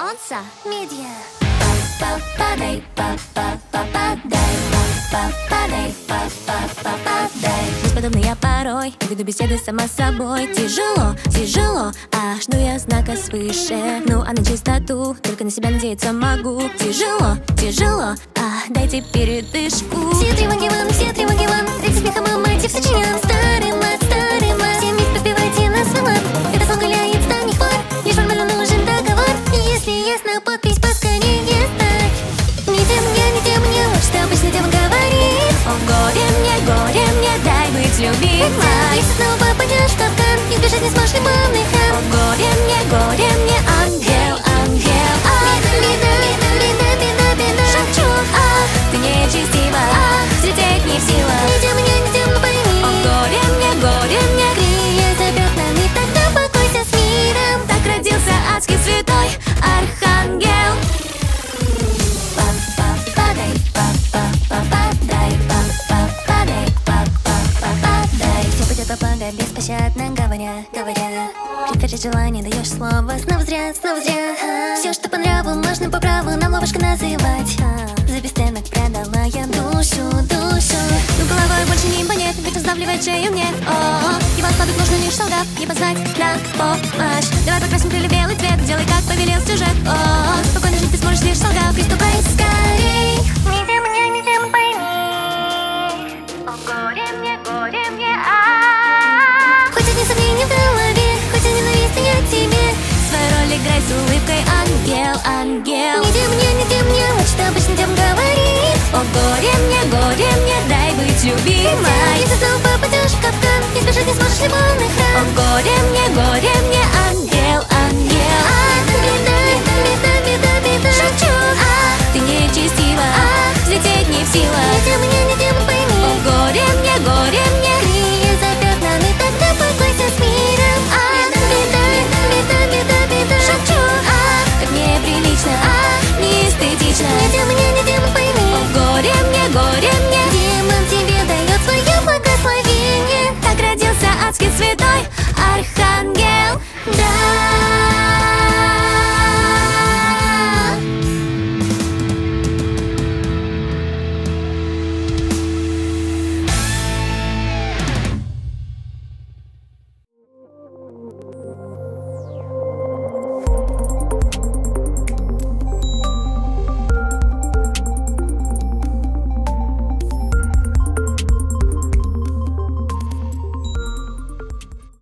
Онса Медиа. Попадай, попадай, попадай, попадай. Бесподобно я порой веду беседы сама с собой. Тяжело, тяжело, жду я знака свыше. Ну а на чистоту только на себя надеяться могу. Тяжело, тяжело, дайте передышку. Все тревоги вам, эти смехом и мать, все чиням. Старый мат, все вместе подпевайте на свой лад. Это сон гуляет с давних пор, лишь формально нужен договор. Если ясно, подпись поскорее ставь. Не тем мне, вот что обычно тема говорит. О, горе мне, дай быть любимой. Если снова попадешь в капкан, избежать не сможешь любовный храм. О, горе мне, ангел, ангел. Беда, шепчу, ты нечестива, взлететь не в силах. Не тем, но пойми. О, горе мне, крылья за пятнами, тогда покойся с миром. Так родился адский святой архангел. Беспощадно говоря, предварить желание, даешь слово, снова зря. Все, что по нраву, можно по праву нам ловушка называть. За бесценок продала я душу. Но головой больше не понять, ведь сдавливает шею мне. Его ослабить нужно лишь солдат, не позвать на помощь. Давай покрасим крылья белый цвет, делай как повелел сюжет. Спокойно жить ты сможешь лишь солдат, приступай скорей. Не тем пойми. О, горе мне, Хоть одни сомнения в голове, хоть и ненавистны я тебе, свою роль играй с улыбкой, ангел. Не тем мне, вот что обычно тем говорит. О, горе мне, дай быть любимой. Если снова попадешь в капкан, избежать не сможешь любовный храм. О, горе мне, ангел. Беда, шепчу, ты нечестива.